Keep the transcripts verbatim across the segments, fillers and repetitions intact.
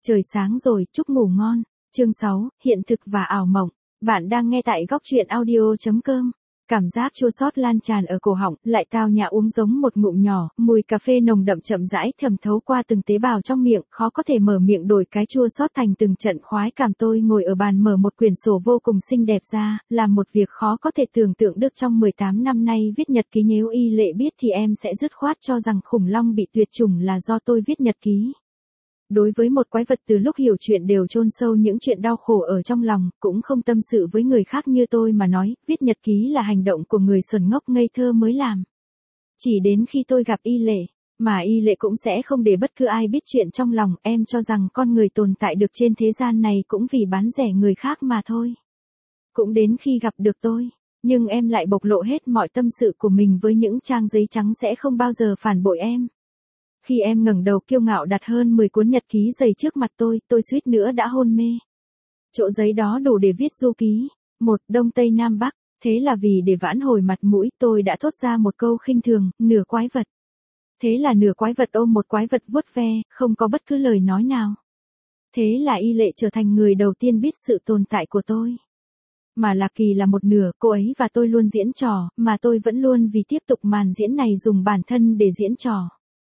Trời sáng rồi, chúc ngủ ngon. Chương sáu, hiện thực và ảo mộng. Bạn đang nghe tại góc truyện audio chấm com. Cảm giác chua xót lan tràn ở cổ họng, lại tao nhã uống giống một ngụm nhỏ, mùi cà phê nồng đậm chậm rãi thẩm thấu qua từng tế bào trong miệng, khó có thể mở miệng đổi cái chua xót thành từng trận khoái cảm. Tôi ngồi ở bàn mở một quyển sổ vô cùng xinh đẹp ra, làm một việc khó có thể tưởng tượng được. Trong mười tám năm nay viết nhật ký, nếu Y Lệ biết thì em sẽ dứt khoát cho rằng khủng long bị tuyệt chủng là do tôi viết nhật ký. Đối với một quái vật từ lúc hiểu chuyện đều chôn sâu những chuyện đau khổ ở trong lòng, cũng không tâm sự với người khác như tôi mà nói, viết nhật ký là hành động của người xuẩn ngốc ngây thơ mới làm. Chỉ đến khi tôi gặp Y Lệ, mà Y Lệ cũng sẽ không để bất cứ ai biết chuyện trong lòng. Em cho rằng con người tồn tại được trên thế gian này cũng vì bán rẻ người khác mà thôi. Cũng đến khi gặp được tôi, nhưng em lại bộc lộ hết mọi tâm sự của mình với những trang giấy trắng sẽ không bao giờ phản bội em. Khi em ngẩng đầu kiêu ngạo đặt hơn mười cuốn nhật ký dày trước mặt tôi, tôi suýt nữa đã hôn mê. Chỗ giấy đó đủ để viết du ký, một Đông Tây Nam Bắc. Thế là vì để vãn hồi mặt mũi, tôi đã thốt ra một câu khinh thường, nửa quái vật. Thế là nửa quái vật ôm một quái vật vuốt ve, không có bất cứ lời nói nào. Thế là Y Lệ trở thành người đầu tiên biết sự tồn tại của tôi. Mà Lạc Kỳ là một nửa, cô ấy và tôi luôn diễn trò, mà tôi vẫn luôn vì tiếp tục màn diễn này dùng bản thân để diễn trò.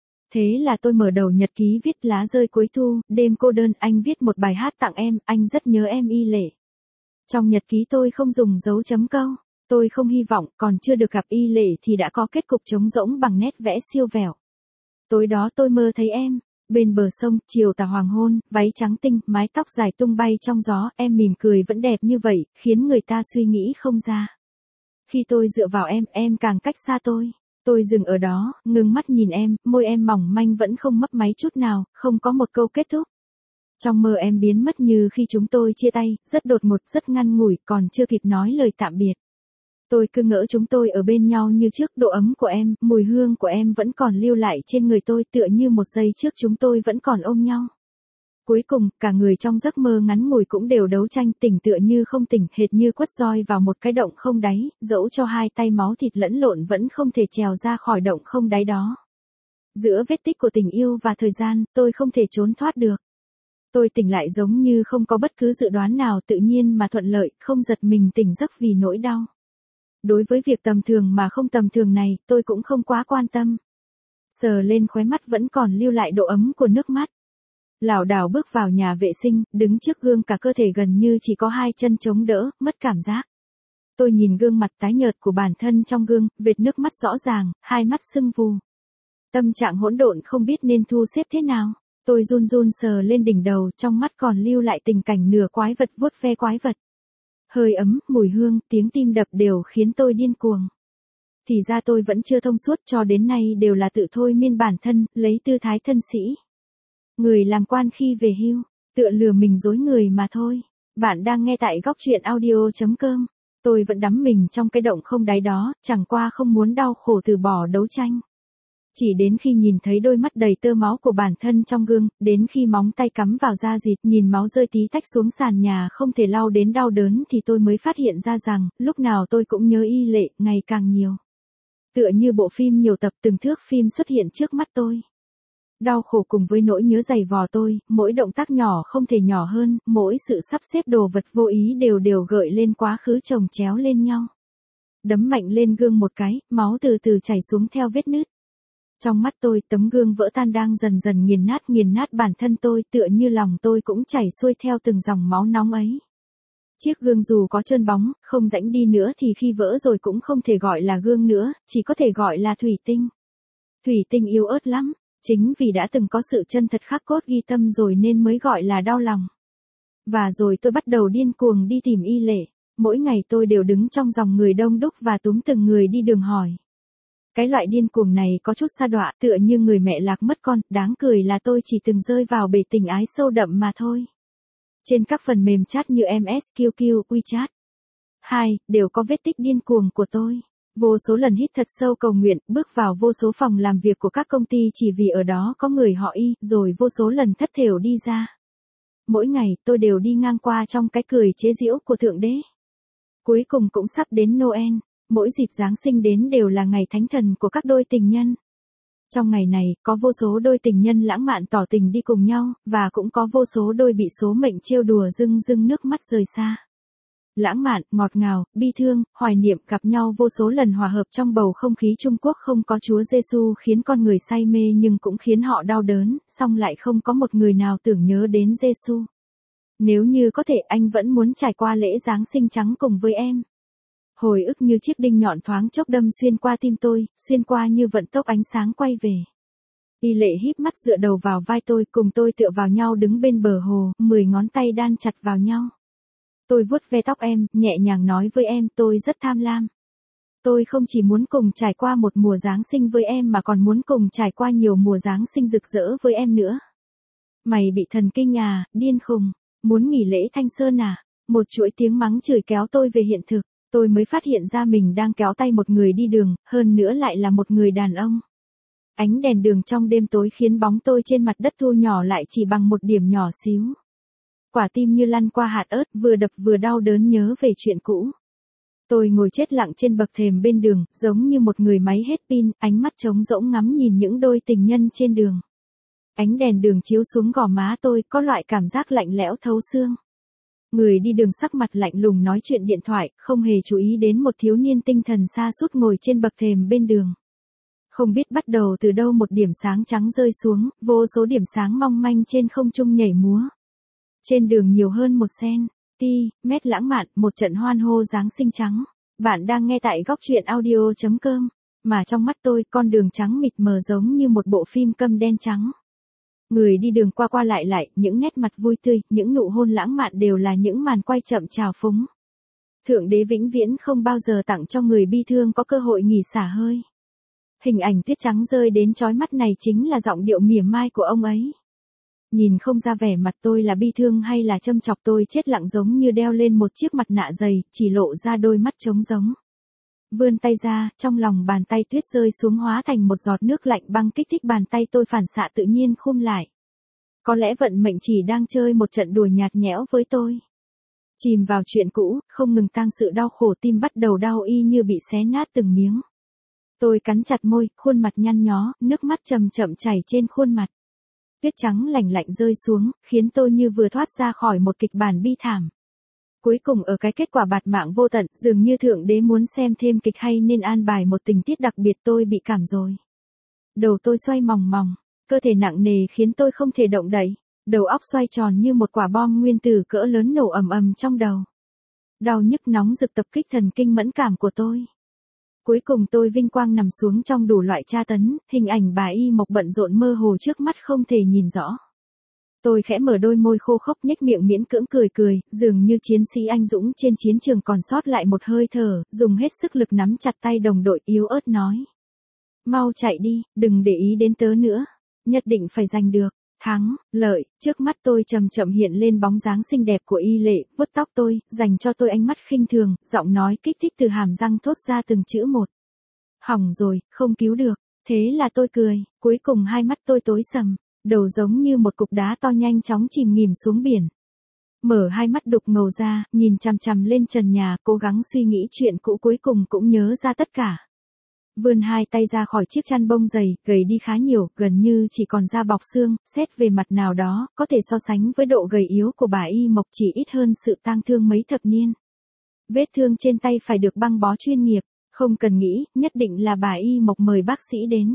Thế là tôi mở đầu nhật ký viết lá rơi cuối thu, đêm cô đơn, anh viết một bài hát tặng em, anh rất nhớ em Y Lệ. Trong nhật ký tôi không dùng dấu chấm câu, tôi không hy vọng, còn chưa được gặp Y Lệ thì đã có kết cục trống rỗng bằng nét vẽ siêu vẹo. Tối đó tôi mơ thấy em, bên bờ sông, chiều tà hoàng hôn, váy trắng tinh, mái tóc dài tung bay trong gió, em mỉm cười vẫn đẹp như vậy, khiến người ta suy nghĩ không ra. Khi tôi dựa vào em, em càng cách xa tôi. Tôi dừng ở đó, ngưng mắt nhìn em, môi em mỏng manh vẫn không mấp máy chút nào, không có một câu kết thúc. Trong mơ em biến mất như khi chúng tôi chia tay, rất đột ngột, rất ngắn ngủi, còn chưa kịp nói lời tạm biệt. Tôi cứ ngỡ chúng tôi ở bên nhau như trước, độ ấm của em, mùi hương của em vẫn còn lưu lại trên người tôi, tựa như một giây trước chúng tôi vẫn còn ôm nhau. Cuối cùng, cả người trong giấc mơ ngắn ngủi cũng đều đấu tranh, tỉnh tựa như không tỉnh, hệt như quất roi vào một cái động không đáy, dẫu cho hai tay máu thịt lẫn lộn vẫn không thể trèo ra khỏi động không đáy đó. Giữa vết tích của tình yêu và thời gian, tôi không thể trốn thoát được. Tôi tỉnh lại giống như không có bất cứ dự đoán nào, tự nhiên mà thuận lợi, không giật mình tỉnh giấc vì nỗi đau. Đối với việc tầm thường mà không tầm thường này, tôi cũng không quá quan tâm. Sờ lên khóe mắt vẫn còn lưu lại độ ấm của nước mắt. Lảo đảo bước vào nhà vệ sinh, đứng trước gương cả cơ thể gần như chỉ có hai chân chống đỡ, mất cảm giác. Tôi nhìn gương mặt tái nhợt của bản thân trong gương, vệt nước mắt rõ ràng, hai mắt sưng vù. Tâm trạng hỗn độn không biết nên thu xếp thế nào. Tôi run run sờ lên đỉnh đầu, trong mắt còn lưu lại tình cảnh nửa quái vật vuốt ve quái vật. Hơi ấm, mùi hương, tiếng tim đập đều khiến tôi điên cuồng. Thì ra tôi vẫn chưa thông suốt, cho đến nay đều là tự thôi miên bản thân, lấy tư thái thân sĩ. Người làm quan khi về hưu, tựa lừa mình dối người mà thôi. Bạn đang nghe tại góc truyện audio chấm com. Tôi vẫn đắm mình trong cái động không đáy đó, chẳng qua không muốn đau khổ từ bỏ đấu tranh. Chỉ đến khi nhìn thấy đôi mắt đầy tơ máu của bản thân trong gương, đến khi móng tay cắm vào da thịt, nhìn máu rơi tí tách xuống sàn nhà không thể lau đến đau đớn thì tôi mới phát hiện ra rằng, lúc nào tôi cũng nhớ Y Lệ, ngày càng nhiều. Tựa như bộ phim nhiều tập, từng thước phim xuất hiện trước mắt tôi. Đau khổ cùng với nỗi nhớ dày vò tôi, mỗi động tác nhỏ không thể nhỏ hơn, mỗi sự sắp xếp đồ vật vô ý đều đều gợi lên quá khứ chồng chéo lên nhau. Đấm mạnh lên gương một cái, máu từ từ chảy xuống theo vết nứt. Trong mắt tôi, tấm gương vỡ tan đang dần dần nghiền nát nghiền nát bản thân tôi, tựa như lòng tôi cũng chảy xuôi theo từng dòng máu nóng ấy. Chiếc gương dù có trơn bóng, không rãnh đi nữa thì khi vỡ rồi cũng không thể gọi là gương nữa, chỉ có thể gọi là thủy tinh. Thủy tinh yếu ớt lắm. Chính vì đã từng có sự chân thật khắc cốt ghi tâm rồi nên mới gọi là đau lòng. Và rồi tôi bắt đầu điên cuồng đi tìm Y Lệ. Mỗi ngày tôi đều đứng trong dòng người đông đúc và túm từng người đi đường hỏi. Cái loại điên cuồng này có chút sa đọa, tựa như người mẹ lạc mất con, đáng cười là tôi chỉ từng rơi vào bể tình ái sâu đậm mà thôi. Trên các phần mềm chat như em ét, quy quy, WeChat. Hai, đều có vết tích điên cuồng của tôi. Vô số lần hít thật sâu cầu nguyện, bước vào vô số phòng làm việc của các công ty chỉ vì ở đó có người họ Y, rồi vô số lần thất thểu đi ra. Mỗi ngày, tôi đều đi ngang qua trong cái cười chế giễu của Thượng Đế. Cuối cùng cũng sắp đến Noel, mỗi dịp Giáng sinh đến đều là ngày thánh thần của các đôi tình nhân. Trong ngày này, có vô số đôi tình nhân lãng mạn tỏ tình đi cùng nhau, và cũng có vô số đôi bị số mệnh trêu đùa rưng rưng nước mắt rời xa. Lãng mạn, ngọt ngào, bi thương, hoài niệm gặp nhau vô số lần hòa hợp trong bầu không khí Trung Quốc không có Chúa Giêsu khiến con người say mê nhưng cũng khiến họ đau đớn, song lại không có một người nào tưởng nhớ đến Giêsu. Nếu như có thể anh vẫn muốn trải qua lễ Giáng sinh trắng cùng với em. Hồi ức như chiếc đinh nhọn thoáng chốc đâm xuyên qua tim tôi, xuyên qua như vận tốc ánh sáng quay về. Y Lệ híp mắt dựa đầu vào vai tôi, cùng tôi tựa vào nhau đứng bên bờ hồ, mười ngón tay đan chặt vào nhau. Tôi vuốt ve tóc em, nhẹ nhàng nói với em tôi rất tham lam. Tôi không chỉ muốn cùng trải qua một mùa Giáng sinh với em mà còn muốn cùng trải qua nhiều mùa Giáng sinh rực rỡ với em nữa. Mày bị thần kinh à, điên khùng, muốn nghỉ lễ Thanh Sơn à? Một chuỗi tiếng mắng chửi kéo tôi về hiện thực. Tôi mới phát hiện ra mình đang kéo tay một người đi đường, hơn nữa lại là một người đàn ông. Ánh đèn đường trong đêm tối khiến bóng tôi trên mặt đất thu nhỏ lại chỉ bằng một điểm nhỏ xíu. Quả tim như lăn qua hạt ớt, vừa đập vừa đau đớn nhớ về chuyện cũ. Tôi ngồi chết lặng trên bậc thềm bên đường, giống như một người máy hết pin, ánh mắt trống rỗng ngắm nhìn những đôi tình nhân trên đường. Ánh đèn đường chiếu xuống gò má tôi, có loại cảm giác lạnh lẽo thấu xương. Người đi đường sắc mặt lạnh lùng nói chuyện điện thoại, không hề chú ý đến một thiếu niên tinh thần sa sút ngồi trên bậc thềm bên đường. Không biết bắt đầu từ đâu một điểm sáng trắng rơi xuống, vô số điểm sáng mong manh trên không trung nhảy múa. Trên đường nhiều hơn một sen, ti, mét lãng mạn, một trận hoan hô Giáng sinh trắng. Bạn đang nghe tại góc truyện audio chấm com, mà trong mắt tôi, con đường trắng mịt mờ giống như một bộ phim câm đen trắng. Người đi đường qua qua lại lại, những nét mặt vui tươi, những nụ hôn lãng mạn đều là những màn quay chậm trào phúng. Thượng đế vĩnh viễn không bao giờ tặng cho người bi thương có cơ hội nghỉ xả hơi. Hình ảnh tuyết trắng rơi đến chói mắt này chính là giọng điệu mỉa mai của ông ấy. Nhìn không ra vẻ mặt tôi là bi thương hay là châm chọc, tôi chết lặng giống như đeo lên một chiếc mặt nạ dày, chỉ lộ ra đôi mắt trống rỗng. Vươn tay ra, trong lòng bàn tay tuyết rơi xuống hóa thành một giọt nước lạnh băng kích thích bàn tay tôi phản xạ tự nhiên khum lại. Có lẽ vận mệnh chỉ đang chơi một trận đùa nhạt nhẽo với tôi. Chìm vào chuyện cũ, không ngừng tang sự đau khổ, tim bắt đầu đau y như bị xé nát từng miếng. Tôi cắn chặt môi, khuôn mặt nhăn nhó, nước mắt chậm chậm chảy trên khuôn mặt. Tuyết trắng lạnh lạnh rơi xuống, khiến tôi như vừa thoát ra khỏi một kịch bản bi thảm. Cuối cùng ở cái kết quả bạt mạng vô tận, dường như thượng đế muốn xem thêm kịch hay nên an bài một tình tiết đặc biệt. Tôi bị cảm rồi. Đầu tôi xoay mòng mòng, cơ thể nặng nề khiến tôi không thể động đậy. Đầu óc xoay tròn như một quả bom nguyên tử cỡ lớn nổ ầm ầm trong đầu. Đau nhức nóng rực tập kích thần kinh mẫn cảm của tôi. Cuối cùng tôi vinh quang nằm xuống trong đủ loại tra tấn, hình ảnh bà Y Mộc bận rộn mơ hồ trước mắt không thể nhìn rõ. Tôi khẽ mở đôi môi khô khốc, nhếch miệng miễn cưỡng cười cười, dường như chiến sĩ anh dũng trên chiến trường còn sót lại một hơi thở, dùng hết sức lực nắm chặt tay đồng đội, yếu ớt nói. Mau chạy đi, đừng để ý đến tớ nữa. Nhất định phải giành được. Thắng, lợi, trước mắt tôi chậm chậm hiện lên bóng dáng xinh đẹp của Y Lệ, vuốt tóc tôi, dành cho tôi ánh mắt khinh thường, giọng nói kích thích từ hàm răng thốt ra từng chữ một. Hỏng rồi, không cứu được. Thế là tôi cười, cuối cùng hai mắt tôi tối sầm, đầu giống như một cục đá to nhanh chóng chìm nghỉm xuống biển. Mở hai mắt đục ngầu ra, nhìn chằm chằm lên trần nhà, cố gắng suy nghĩ chuyện cũ, cuối cùng cũng nhớ ra tất cả. Vươn hai tay ra khỏi chiếc chăn bông dày, gầy đi khá nhiều, gần như chỉ còn da bọc xương, xét về mặt nào đó, có thể so sánh với độ gầy yếu của bà Y Mộc, chỉ ít hơn sự tang thương mấy thập niên. Vết thương trên tay phải được băng bó chuyên nghiệp, không cần nghĩ, nhất định là bà Y Mộc mời bác sĩ đến.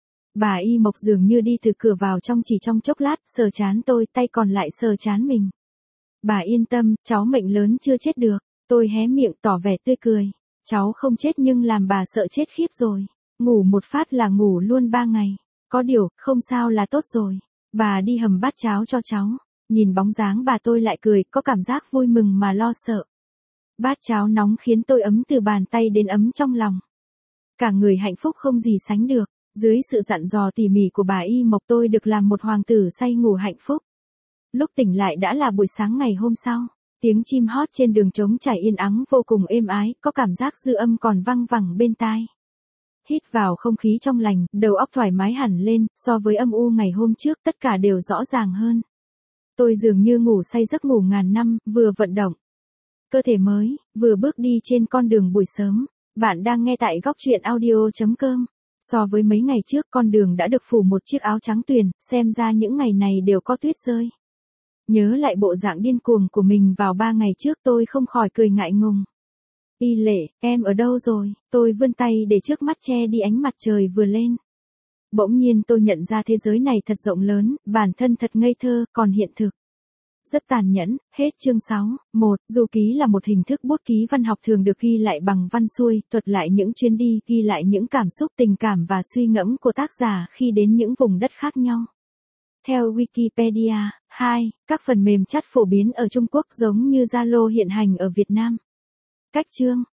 Bà Y Mộc dường như đi từ cửa vào trong chỉ trong chốc lát, sờ trán tôi, tay còn lại sờ trán mình. Bà yên tâm, cháu mệnh lớn chưa chết được. Tôi hé miệng tỏ vẻ tươi cười. Cháu không chết nhưng làm bà sợ chết khiếp rồi. Ngủ một phát là ngủ luôn ba ngày. Có điều, không sao là tốt rồi. Bà đi hầm bát cháo cho cháu. Nhìn bóng dáng bà tôi lại cười, có cảm giác vui mừng mà lo sợ. Bát cháo nóng khiến tôi ấm từ bàn tay đến ấm trong lòng. Cả người hạnh phúc không gì sánh được. Dưới sự dặn dò tỉ mỉ của bà Y Mộc, tôi được làm một hoàng tử say ngủ hạnh phúc. Lúc tỉnh lại đã là buổi sáng ngày hôm sau. Tiếng chim hót trên đường trống trải yên ắng vô cùng êm ái, có cảm giác dư âm còn văng vẳng bên tai. Hít vào không khí trong lành, đầu óc thoải mái hẳn lên, so với âm u ngày hôm trước tất cả đều rõ ràng hơn. Tôi dường như ngủ say giấc ngủ ngàn năm, vừa vận động cơ thể mới, vừa bước đi trên con đường buổi sớm. Bạn đang nghe tại góc truyện audio chấm com. So với mấy ngày trước con đường đã được phủ một chiếc áo trắng tuyền, xem ra những ngày này đều có tuyết rơi. Nhớ lại bộ dạng điên cuồng của mình vào ba ngày trước tôi không khỏi cười ngại ngùng. Y Lệ, em ở đâu rồi? Tôi vươn tay để trước mắt che đi ánh mặt trời vừa lên. Bỗng nhiên tôi nhận ra thế giới này thật rộng lớn, bản thân thật ngây thơ, còn hiện thực rất tàn nhẫn. Hết chương sáu. một. Du ký là một hình thức bút ký văn học thường được ghi lại bằng văn xuôi, thuật lại những chuyến đi, ghi lại những cảm xúc tình cảm và suy ngẫm của tác giả khi đến những vùng đất khác nhau. Theo Wikipedia. hai. Các phần mềm chat phổ biến ở Trung Quốc giống như Zalo hiện hành ở Việt Nam. Cách chương.